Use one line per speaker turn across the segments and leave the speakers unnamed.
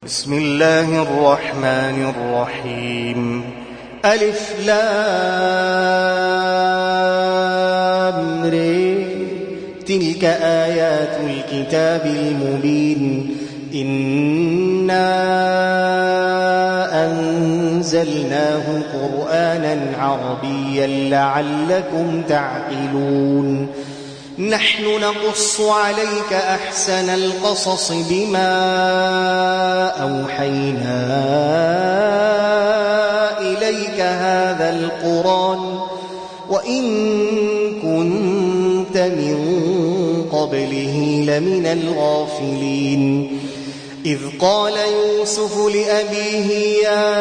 بسم الله الرحمن الرحيم. ألف لام ر. تلك آيات الكتاب المبين. إنا أنزلناه قرآنا عربيا لعلكم تعقلون. نحن نقص عليك أحسن القصص بما أوحينا إليك هذا القرآن وإن كنت من قبله لمن الغافلين. إذ قال يوسف لأبيه يا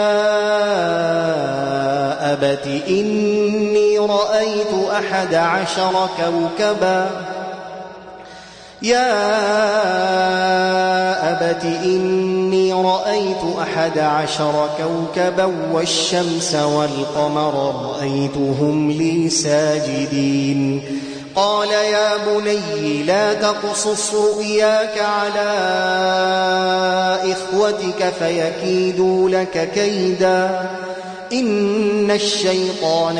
أبت إني رأيت 11 كوكبا والشمس والقمر رأيتهم لي ساجدين. قال يا بني لا تقصص رؤياك على إخوتك فيكيدوا لك كيدا إن الشيطان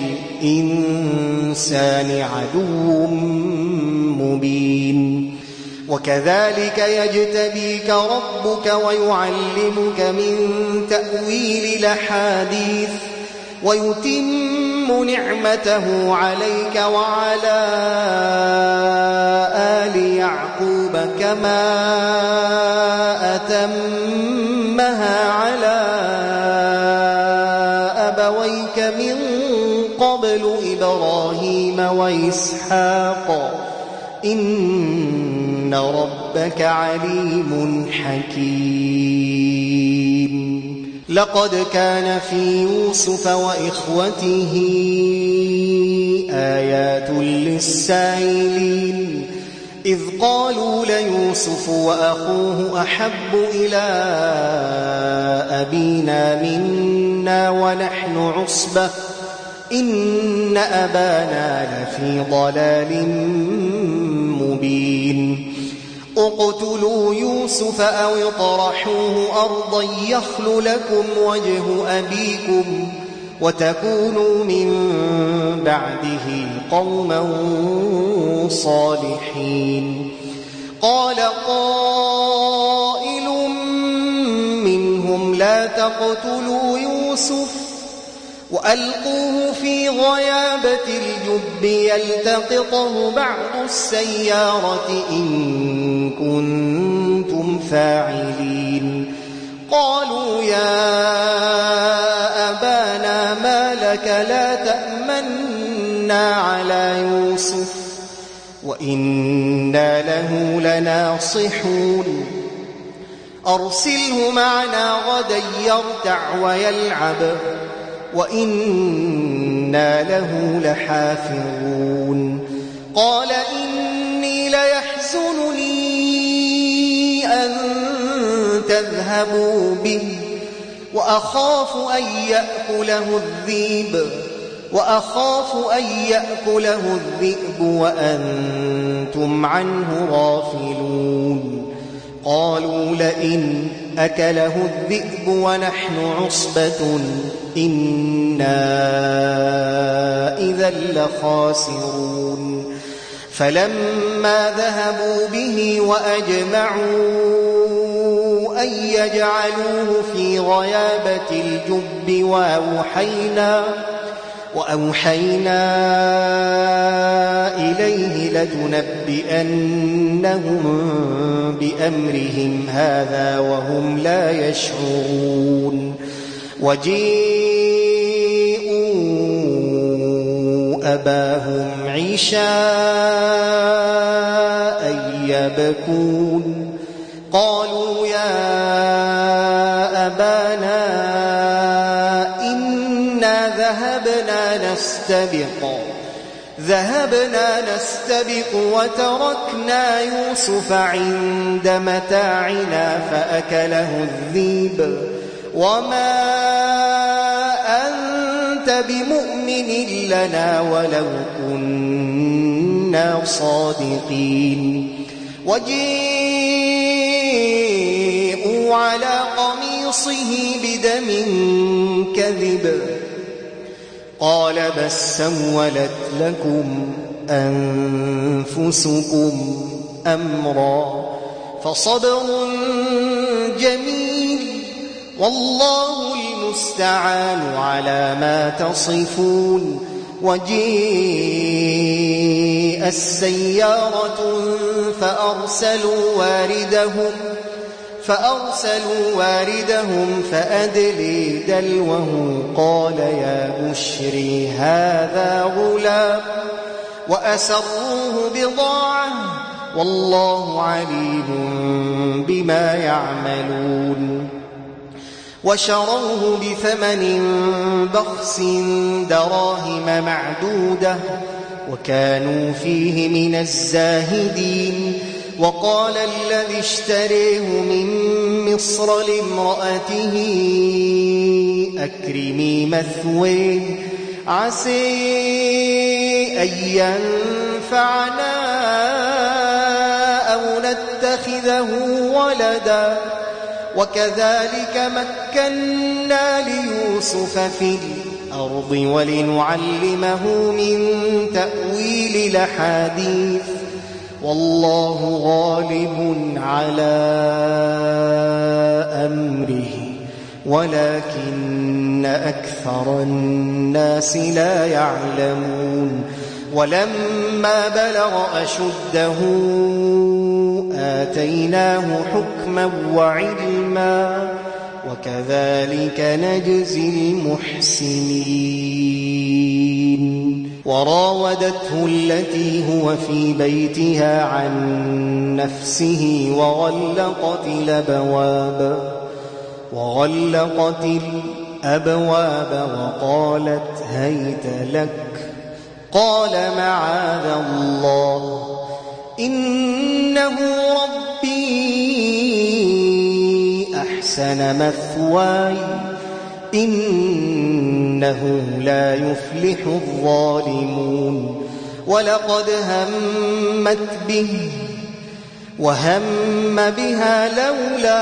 للإنسان عدو مبين. وكذلك يجتبيك ربك ويعلمك من تأويل الأحاديث ويتم نعمته عليك وعلى آل يعقوب كما أتمها على أبويك من قبل إبراهيم وإسحاق إن ربك عليم حكيم. لقد كان في يوسف وإخوته آيات للسائلين إذ قالوا ليوسف وأخوه أحب إلى أبينا منا ونحن عصبة إن أبانا لفي ضلال مبين. اقتلوا يوسف أو اطرحوه أرضا يخل لكم وجه أبيكم وتكونوا من بعده قوما صالحين. قال قائل منهم لا تقتلوا يوسف وألقوه في غيابة الجب يلتقطه بعض السيارة إن كنتم فاعلين. قالوا يا أبانا ما لك لا تأمنا على يوسف وإنا له لناصحون. أرسله معنا غدا يرتع ويلعب وإنا له لحافظون. قال إني ليحزنني أن تذهبوا به وأخاف أن يأكله الذئب وأنتم عنه غافلون. قالوا لئن أكله الذئب ونحن عصبة إنا إذا لخاسرون. فلما ذهبوا به وأجمعوا أن يجعلوه في غيابة الجب وأوحينا إليه لتنبئنهم بأمرهم هذا وهم لا يشعرون. وجيءوا أباهم عشاء يبكون. قالوا يا أبانا إنا ذهبنا نستبق وتركنا يوسف عند متاعنا فأكله الذئب وما أنت بمؤمن لنا ولو كنا صادقين. وجيءوا على قميصه بدم كذب قال بل سولت لكم أنفسكم أمرا فصبر جميل والله المستعان على ما تصفون. وجيء السيارة فأرسلوا واردهم فأدلي دلوه قال يا بشري هذا غلام وأسروه بضاعة والله عليم بما يعملون. وشروه بثمن بخس دراهم معدودة وكانوا فيه من الزاهدين. وقال الذي اشتريه من مصر لامرأته أكرمي مثويه عسى أن ينفعنا أو نتخذه ولدا وكذلك مكنا ليوسف في الأرض ولنعلمه من تأويل الأحاديث والله غالب على أمره ولكن أكثر الناس لا يعلمون. ولما بلغ أشده آتيناه حكما وعلما وكذلك نجزي المحسنين. وراودته التي هو في بيتها عن نفسه وغلقت الأبواب وقالت هيت لك قال معاذ الله إنه ربي أحسن مثواي إنه لا يفلح الظالمون. ولقد همت به وهم بها لولا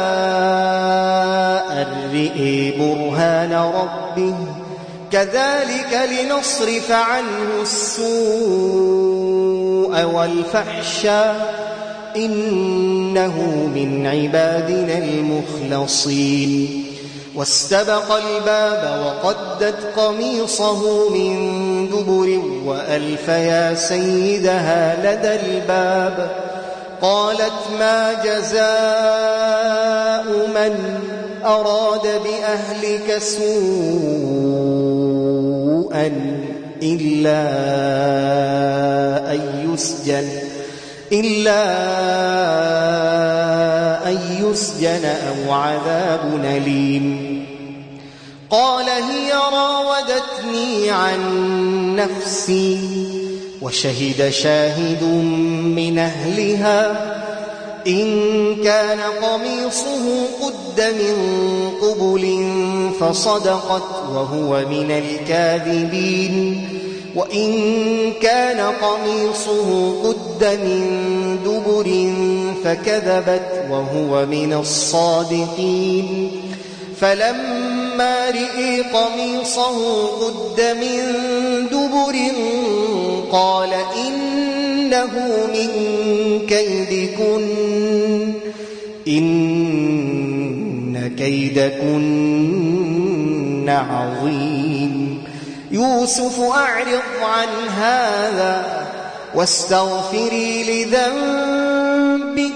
أن رئي برهان ربه كذلك لنصرف عنه السوء والفحشاء إنه من عبادنا المخلصين. واستبق الباب وقدت قميصه من دبر وألف يا سيدها لدى الباب قالت ما جزاء من أراد بأهلك سوءا إلا أن يسجن أو عذاب أليم. قال هي راودتني عن نفسي وشهد شاهد من أهلها إن كان قميصه قد من قبل فصدقت وهو من الكاذبين وإن كان قميصه قد من دبر فكذبت وهو من الصادقين. فلما رئي قميصه قد من دبر قال إنه من كيدكن إن كيدكن عظيم. يوسف أعرض عن هذا واستغفري لذنبك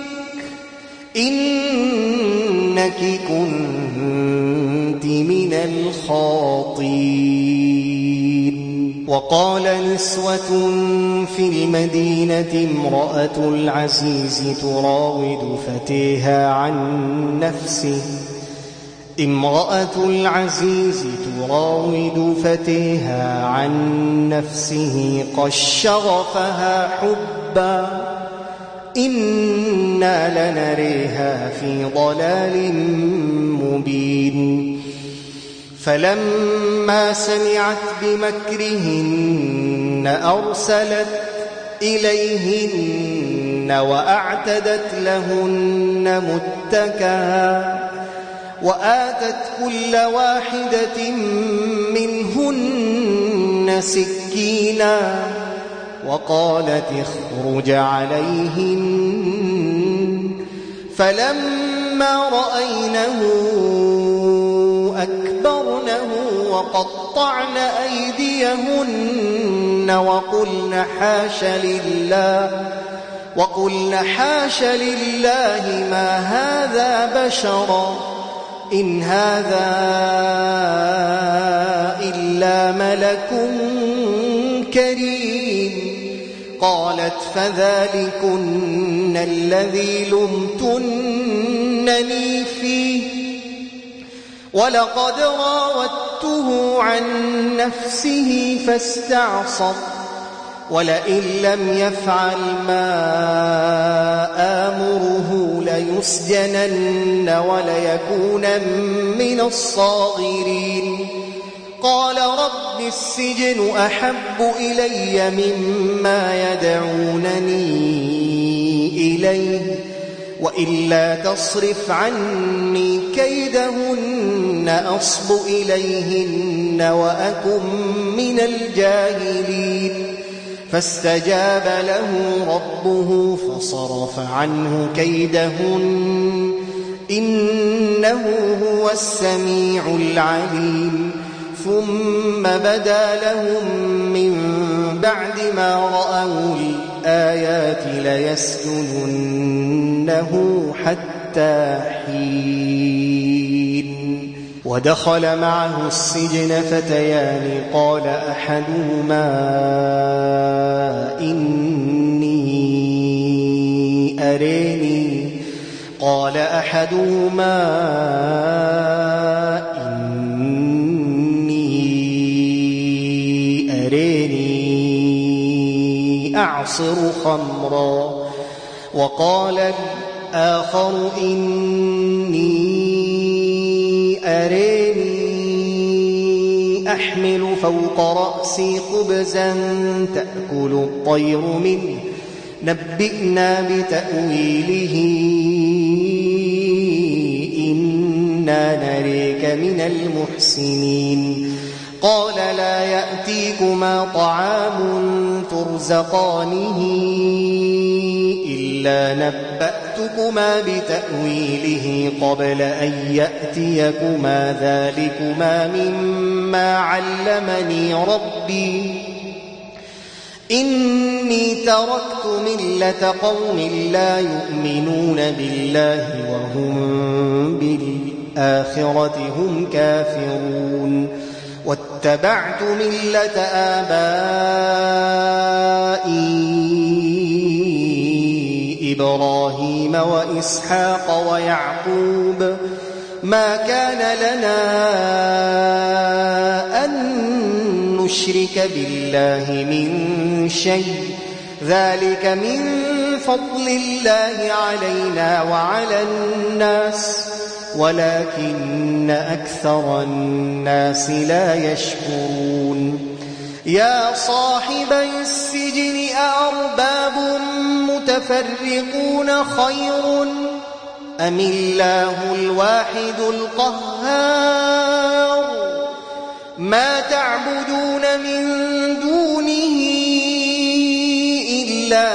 إنك كنت من الخاطئين. وقال نسوة في المدينة امرأة العزيز تراود فتيها عن نفسه قد شغفها حبا إنا لنريها في ضلال مبين. فلما سمعت بمكرهن أرسلت إليهن وأعتدت لهن متكئا وآتت كل واحدة منهن سكينا وقالت اخرج عليهن فلما رأينه أكبرنه وقطعن أيديهن وقلن حاش لله ما هذا بشرا إن هذا إلا ملك كريم قالت فذلكن الذي لمتنني فيه ولقد راودته عن نفسه فاستعصم ولئن لم يفعل ما آمره ليسجنن وليكونن من الصاغرين قال رب السجن أحب إلي مما يدعونني إليه وإلا تصرف عني كيدهن أصب إليهن وأكن من الجاهلين فاستجاب له ربه فصرف عنه كيدهن إنه هو السميع العليم ثم بدا لهم من بعد ما رأوا الآيات ليسجننه حتى حين ودخل معه السجن فتيان قال أحدهما إني أريني أعصر خمرا وقال الآخر إني أريني أحمل فوق رأسي خبزا تأكل الطير منه نبئنا بتأويله إنا نريك من المحسنين قال لا يأتيكما طعام ترزقانه إلا نبأتكما بتأويله قبل أن يأتيكما ذلكما مما علمني ربي إني تركت ملة قوم لا يؤمنون بالله وهم بالآخرة هم كافرون واتبعت ملة آبائي إبراهيم وإسحاق ويعقوب ما كان لنا أن نشرك بالله من شيء ذلك من فضل الله علينا وعلى الناس ولكن أكثر الناس لا يشكرون يا صاحبي السجن أأرباب متفرقون خير أم الله الواحد القهار ما تعبدون من دونه إلا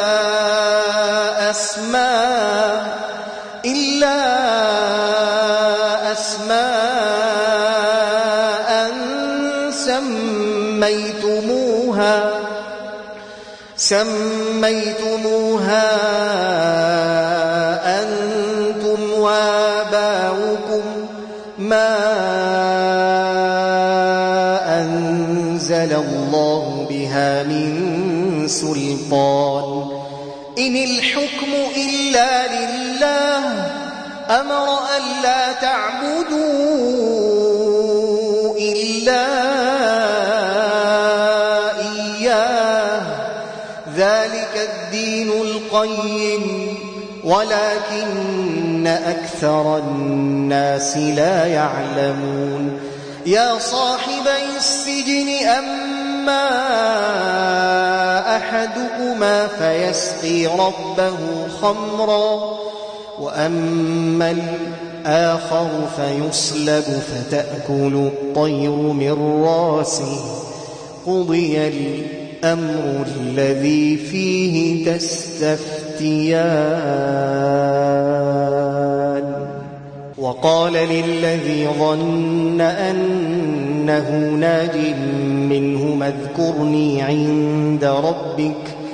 أسماء سميتموها أنتم وآباؤكم ما أنزل الله بها من سلطان إن الحكم إلا لله أمر ألا تعبدوا إلا إياه ذلك الدين القيم ولكن أكثر الناس لا يعلمون يا صاحبي السجن أما أحدكما فيسقي ربه خمرا وأما الآخر فيصلب فتأكل الطير من راسه قضي الأمر الذي فيه تستفتيان وقال للذي ظن أنه ناج منهما اذكرني عند ربك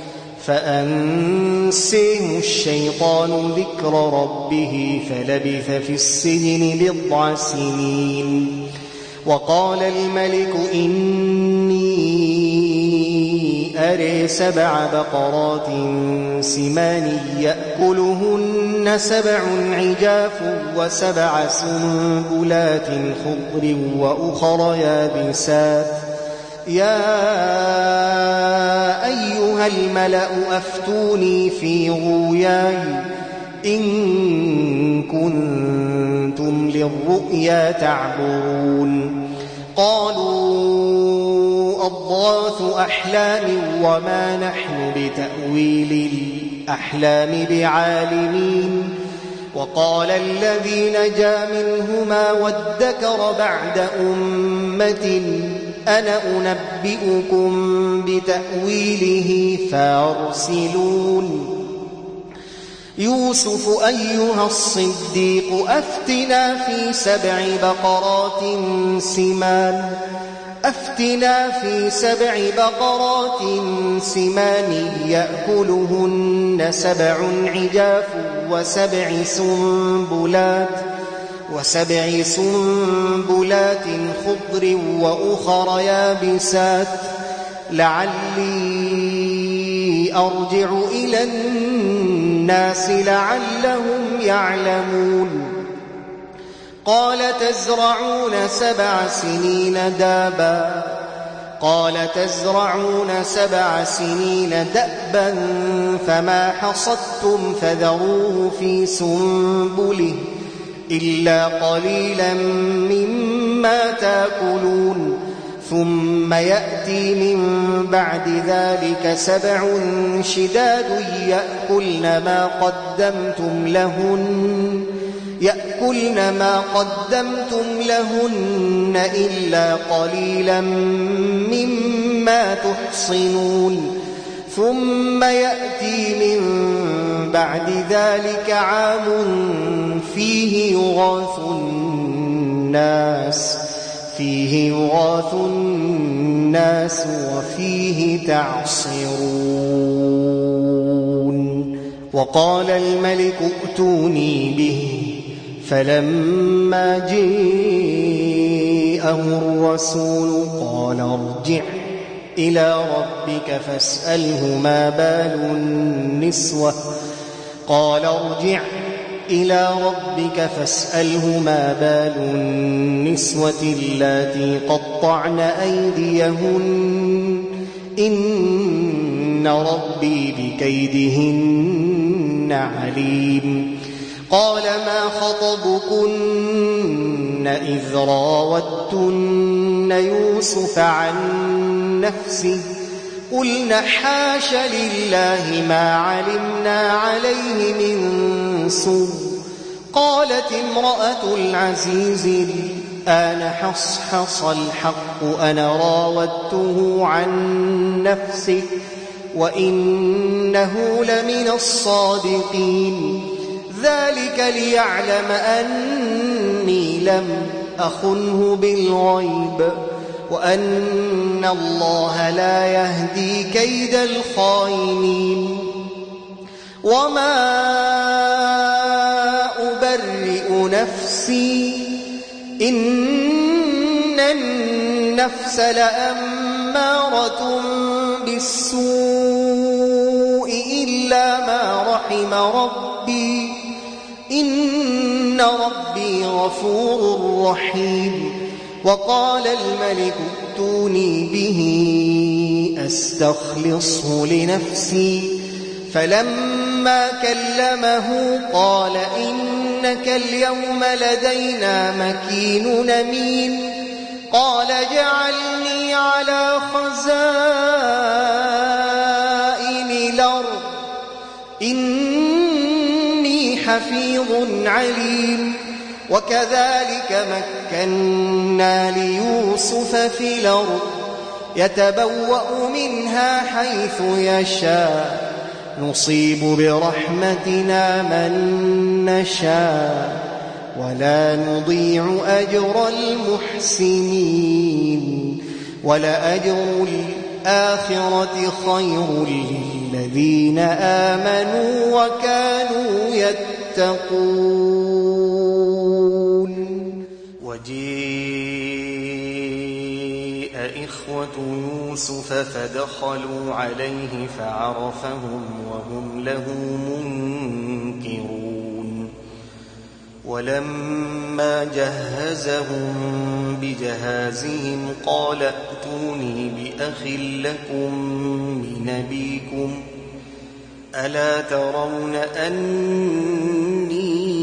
فأنسيه الشيطان ذكر ربه فلبث في السجن 9 سنين وقال الملك إني أري 7 بقرات سمان يأكلهن 7 عجاف و7 سنبلات خضر وأخر يابسات يا أيها الملأ أفتوني في رؤياي إن كنتم للرؤيا تعبرون قالوا أضغاث أحلام وما نحن بتأويل الأحلام بعالمين وقال الذي نجا منهما وادكر بعد أمة أنا أنبئكم بتأويله فارسلون يوسف أيها الصديق أفتنا في 7 بقرات سمان يأكلهن 7 عجاف و7 سنبلات خضر وأخر يابسات لعلي أرجع إلى الناس لعلهم يعلمون قال تزرعون 7 سنين دأبا فما حصدتم فذروه في سنبله إلا قليلا مما تأكلون ثم يأتي من بعد ذلك 7 شداد يأكلن ما قدمتم لهن إلا قليلا مما تحصنون ثم يأتي من بعد ذلك عام فيه يغاث الناس وفيه تعصرون وقال الملك ائتوني به فلما جاءه الرسول قال ارجع إلى ربك فاسأله ما بال النسوة اللاتي قطعن أيديهن إن ربي بكيدهن عليم قال ما خطبكن إذ راوتن يوسف عن نفسه قلنا حاش لله ما علمنا عليه من سوء قالت امرأة العزيز الآن حصحص الحق أنا راودته عن نفسه وإنه لمن الصادقين ذلك ليعلم أني لم أخنه بالغيب وأن الله لا يهدي كيد الخائنين وما أبرئ نفسي إن النفس لأمارة بالسوء إلا ما رحم ربي إن ربي غفور رحيم وقال الملك ائتوني به أستخلصه لنفسي فلما كلمه قال إنك اليوم لدينا مكين أمين قال اجعلني على خزائن حفيظ عليم وكذلك مكنا ليوسف في الأرض يتبوأ منها حيث يشاء نصيب برحمتنا من نشاء ولا نضيع أجر المحسنين ولأجر الآخرة خير للذين آمنوا وكانوا يتقون.
وجيء إخوة يوسف فدخلوا عليه فعرفهم وهم له منكرون. ولما جهزهم بجهازهم قال ائتوني بأخ لكم من أبيكم ألا ترون أني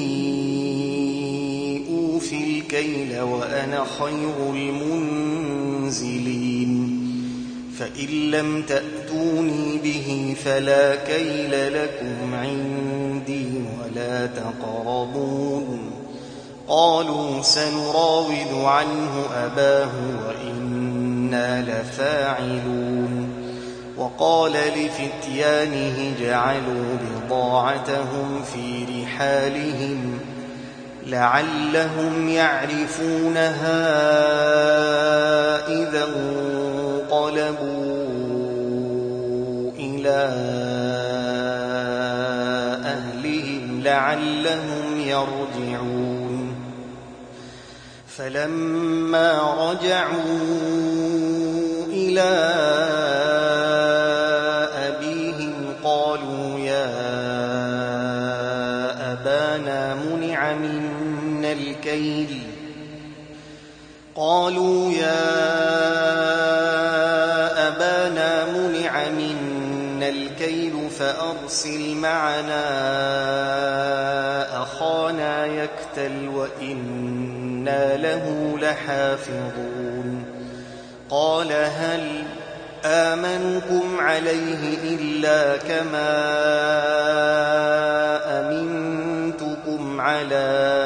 أوفي الكيل وأنا خير المنزلين فإن لم تأتوني به فلا كيل لكم عندي ولا تقربون. قالوا سنراود عنه أباه وإنا لفاعلون. وقال لفتيانه اجعلوا بضاعتهم في رحالهم لعلهم يعرفونها إذا انقلبوا إلى أهلهم لعلهم يرجعون. فلما رجعوا إلى أبيهم قالوا يا أبانا منع منا الكيل فأرسل معنا أخانا يكتل وإنا له لحافظون. قال هل آمنكم عليه إلا كما أمنتكم على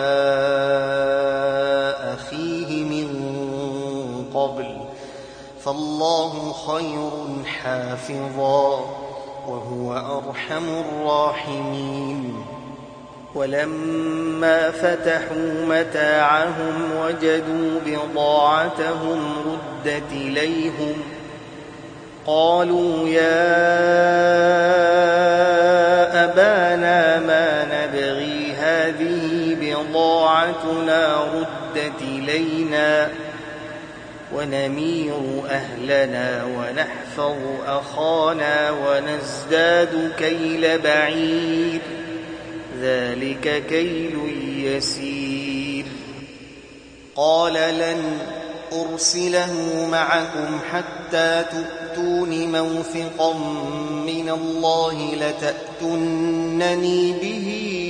أخيه من قبل فالله خير حافظا وهو أرحم الراحمين. ولما فتحوا متاعهم وجدوا بضاعتهم ردت إليهم قالوا يا أبانا ما نبغي هذه بضاعتنا ردت إلينا ونمير أهلنا ونحفظ أخانا ونزداد كيل بعير ذلك كيل يسير. قال لن أرسله معكم حتى تؤتون موثقا من الله لتأتونني به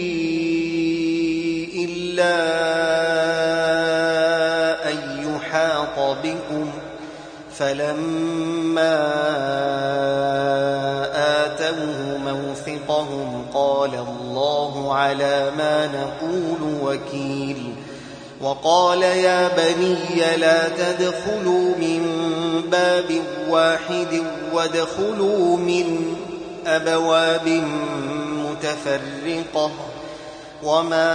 إلا أن يحاط بكم. فلما آتوه موثقهم قال الله على ما نقول وكيل. وقال يا بني لا تدخلوا من باب واحد وادخلوا من أبواب متفرقة وما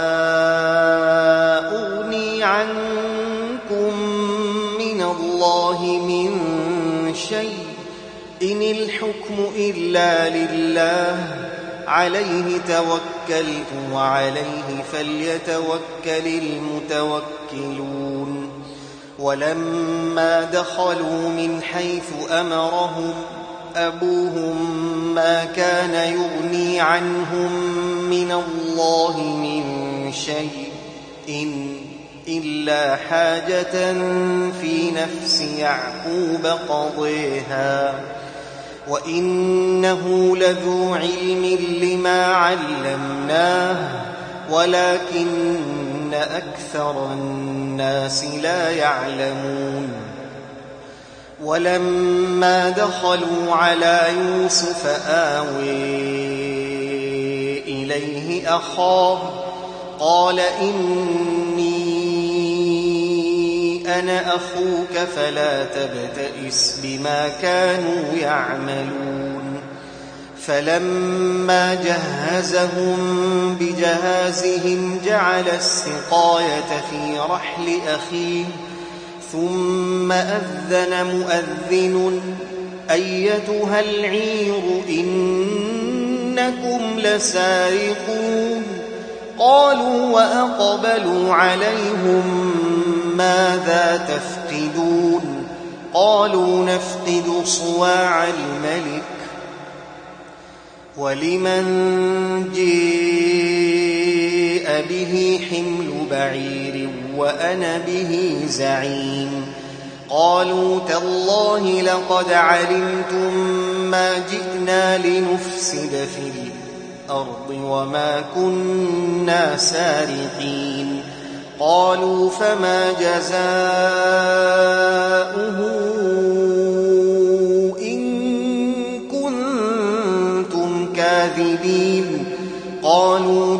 أغني عنكم من الله من شيء إن الحكم إلا لله عليه توكلت وعليه فليتوكل المتوكلون. ولما دخلوا من حيث أمرهم أبوهم ما كان يغني عنهم من الله من شيء إلا حاجة في نفس يعقوب قضيها وإنه لذو علم لما علمناه ولكن أكثر الناس لا يعلمون. ولما دخلوا على يوسف آوي إليه أخاه قال إني أنا أخوك فلا تبتئس بما كانوا يعملون فلما جهزهم بجهازهم جعل السقاية في رحل أخيه ثم أذن مؤذن أيتها العير إنكم لسارقون قالوا وأقبلوا عليهم ماذا تفقدون قالوا نفقد صواع الملك ولمن جيء به حمل بعير وأنا به زعيم قالوا تالله لقد علمتم ما جئنا لنفسد في الأرض وما كنا سارقين قالوا فما جزاؤه إن كنتم كاذبين قالوا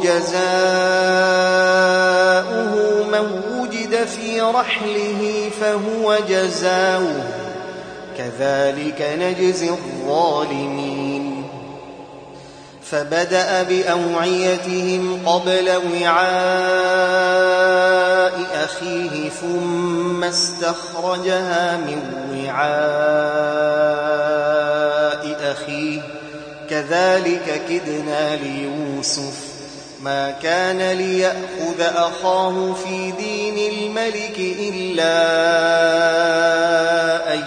جزاؤه من وجد في رحله فهو جزاؤه كذلك نجزي الظالمين فبدأ بأوعيتهم قبل وعاء أخيه ثم استخرجها من وعاء أخيه كذلك كدنا ليوسف ما كان ليأخذ أخاه في دين الملك إلا أن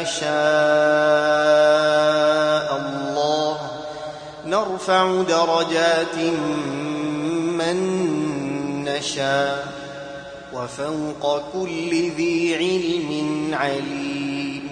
يشاء الله نرفع درجات من نشاء وفوق كل ذي علم عليم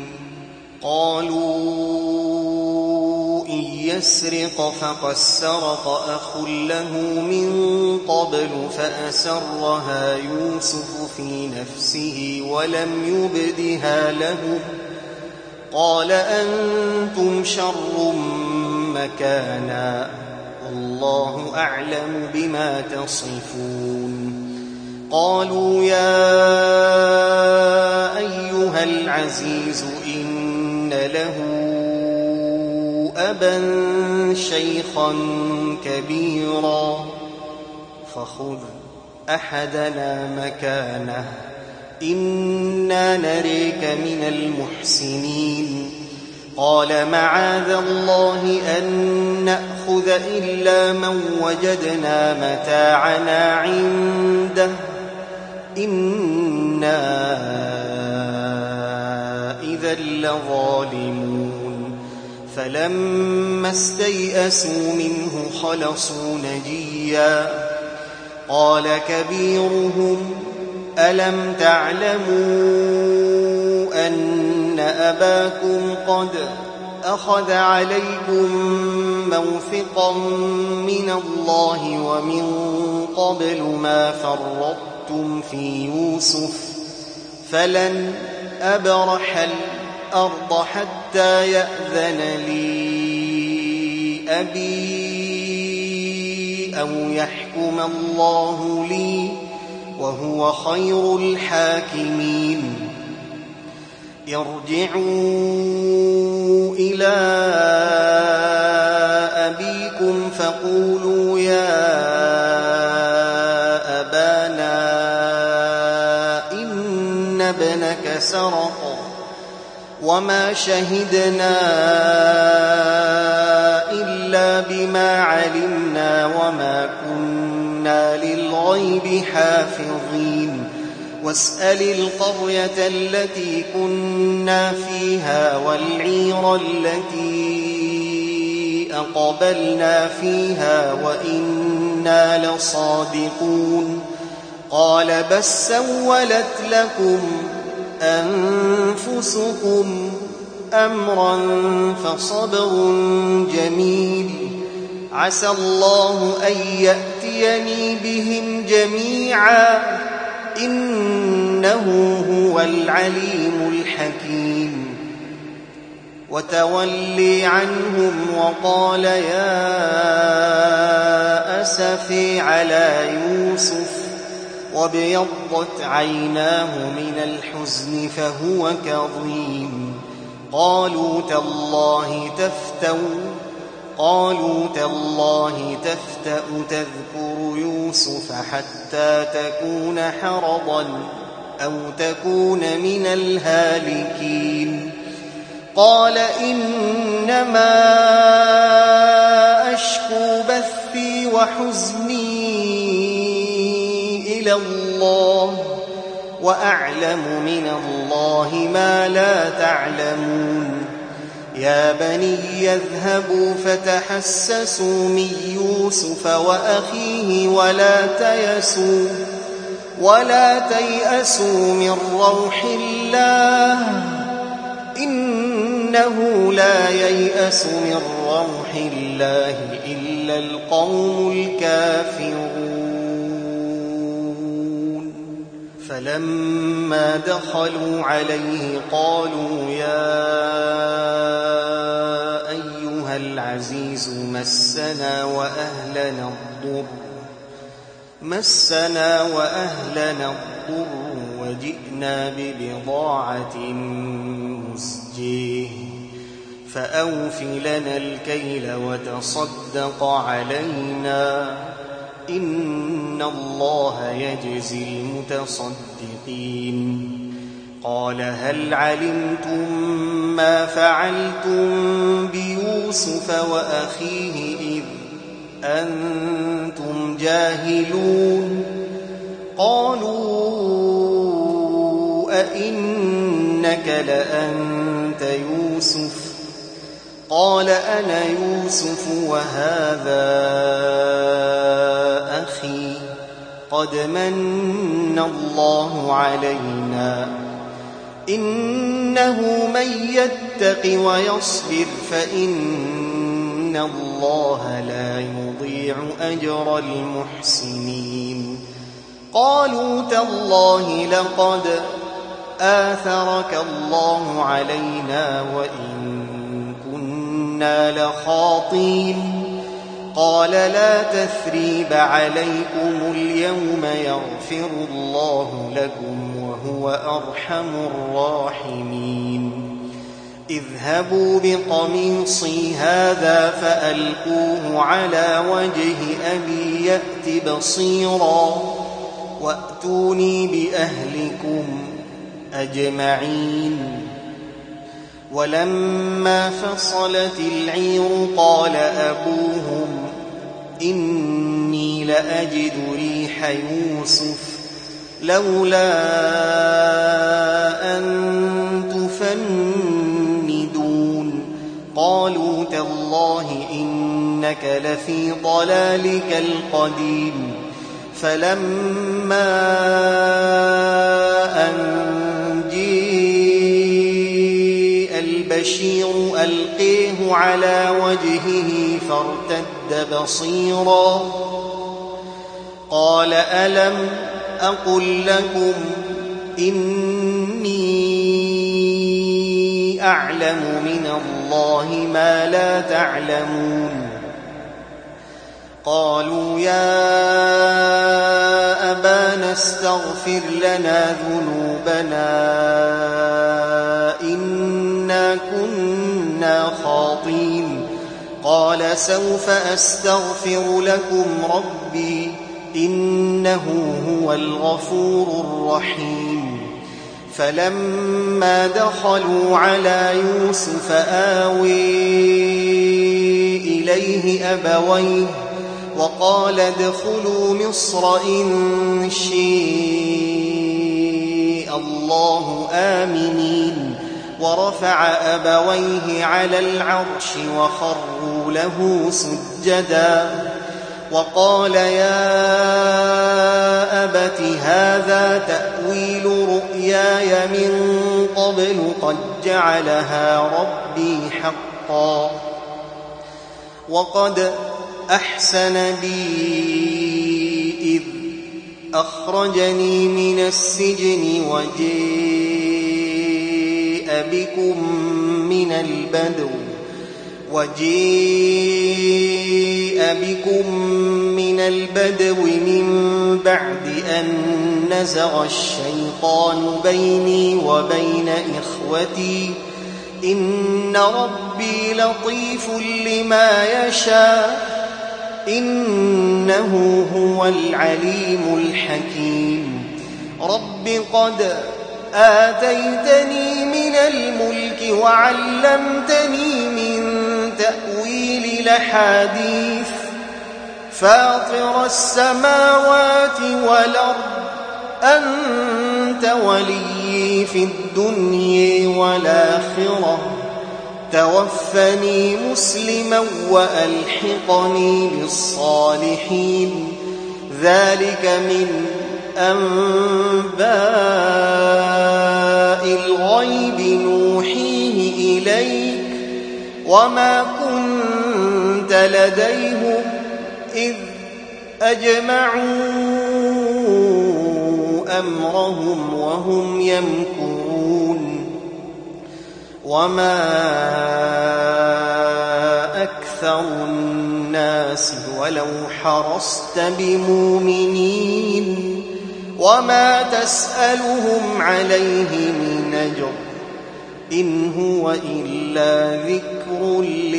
قالوا إن يسرق فقد سرق أخ له من قبل فأسرها يوسف في نفسه ولم يبدها لهم قال أنتم شر مكانا والله أعلم بما تصفون قالوا يا أيها العزيز إن له أبا شيخا كبيرا فخذ أحدنا مكانه إنا نريك من المحسنين قال معاذ الله أن نأخذ إلا من وجدنا متاعنا عنده إنا إذا لظالمون فلما استيئسوا منه خلصوا نجيا قال كبيرهم ألم تعلموا أن أباكم قد أخذ عليكم موثقا من الله ومن قبل ما فرطتم في يوسف فلن أبرح الأرض حتى يأذن لي أبي أو يحكم الله لي وهو خير الحاكمين ارجعوا إلى أبيكم فقولوا يا أبانا إن ابنك سرق وما شهدنا إلا بما علمنا وما كنا للغيب حافظين واسأل القرية التي كنا فيها والعير التي أقبلنا فيها وإنا لصادقون قال بل سولت لكم أنفسكم أمرا فصبر جميل عسى الله أن يأتيني بهم جميعا إنه هو العليم الحكيم وتولي عنهم وقال يا أسفي على يوسف وابيضت عيناه من الحزن فهو كظيم. قالوا تالله تفتأ تذكر يوسف حتى تكون حرضا أو تكون من الهالكين. قال إنما أشكو بثي وحزني إلى الله وأعلم من الله ما لا تعلمون. يا بني يذهبوا فتحسسوا من يوسف وأخيه ولا تيأسوا من روح الله إنه لا ييأس من روح الله إلا القوم الكافرون. فلما دخلوا عليه قالوا يا أيها العزيز مسنا وأهلنا الضر وجئنا ببضاعة مزجاة فأوف لنا الكيل وتصدق علينا إن الله يجزي المتصدقين. قال هل علمتم ما فعلتم بيوسف وأخيه إذ أنتم جاهلون؟ قالوا أئنك لأنت يوسف؟ قال أنا يوسف وهذا أخي قد من الله علينا إنه من يتق ويصبر فإن الله لا يضيع أجر المحسنين. قالوا تالله لقد آثرك الله علينا وإن كنا لخاطئين. قال لا تثريب عليكم اليوم يغفر الله لكم وهو أرحم الراحمين. اذهبوا بقميصي هذا فألقوه على وجه أبي يأت بصيرا وأتوني بأهلكم أجمعين. ولما فصلت العير قال أبوهم إني لأجد ريح يوسف لولا أن تفندون. قالوا تالله إنك لفي ضلالك القديم. فلما أن جيء البشير ألقيه على وجهه فارتد بصيرا قال ألم أقل لكم إني أعلم من الله ما لا تعلمون. قالوا يا أبانا استغفر لنا ذنوبنا إنا كنا خاطئين. قال سوف أستغفر لكم ربي إنه هو الغفور الرحيم. فلما دخلوا على يوسف آوي إليه أبويه وقال ادخلوا مصر إن شاء الله آمنين. ورفع أبويه على العرش وخروا له سجدا وقال يا أبت هذا تأويل رؤياي من قبل قد جعلها ربي حقا وقد أحسن بي إذ أخرجني من السجن وجاء بكم من البدو من بعد أن نزغ الشيطان بيني وبين إخوتي إن ربي لطيف لما يشاء إنه هو العليم الحكيم رب قد آتيتني من الملك وعلمتني من تأويل الأحاديث فاطر السماوات والأرض أنت ولي في الدنيا والآخرة توفني مسلما وألحقني بالصالحين ذلك من أنباء الغيب نوحيه إليك وما كنت لديهم إذ أجمعوا أمرهم وهم يمكرون وما أكثر الناس ولو حرصت بمؤمنين وما تسألهم عليه من أجر إن هو إلا ذكر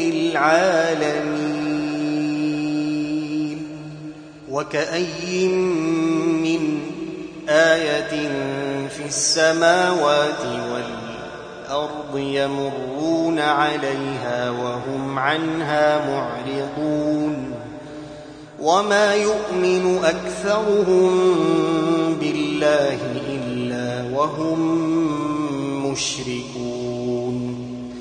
للعالمين وكأي من آية في السماوات والأرض يمرون عليها وهم عنها معرضون وما يؤمن أكثرهم بالله إلا وهم مشركون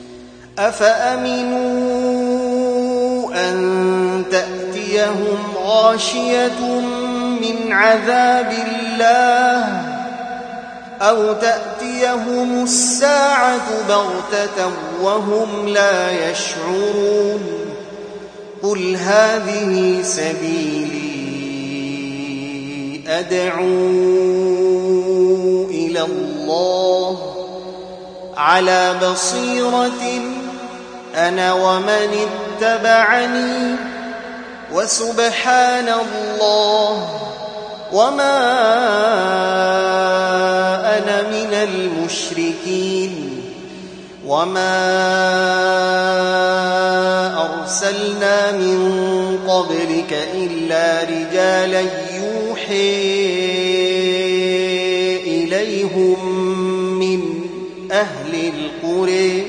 أفأمنوا أن تأتيهم غاشية من عذاب الله أو تأتيهم الساعة بغتة وهم لا يشعرون قل هذه سبيلي أدعو إلى الله على بصيرة أنا ومن اتبعني وسبحان الله وما أنا من المشركين وما أرسلنا من قبلك إلا رجالا يوحي إليهم من أهل القرى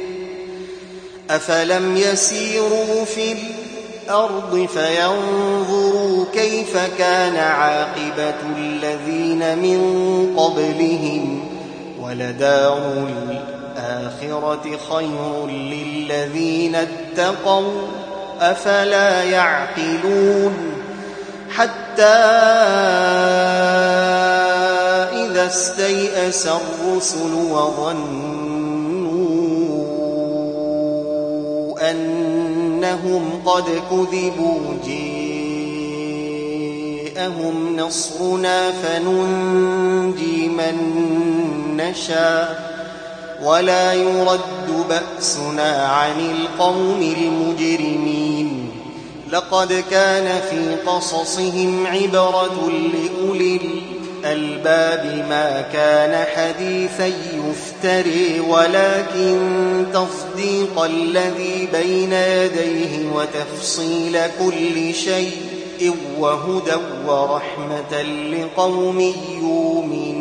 أفلم يسيروا في الأرض فينظروا كيف كان عاقبة الذين من قبلهم ولدار الآخرة خير للذين اتقوا أفلا يعقلون حتى إذا استيأس الرسل وظنوا أنهم قد كذبوا جاءهم نصرنا فننجي من نشاء ولا يرد بأسنا عن القوم المجرمين لقد كان في قصصهم عبرة لأولي الألباب ما كان حديثا يفتري ولكن تصديق الذي بين يديه وتفصيل كل شيء وهدى ورحمة لقوم يؤمنون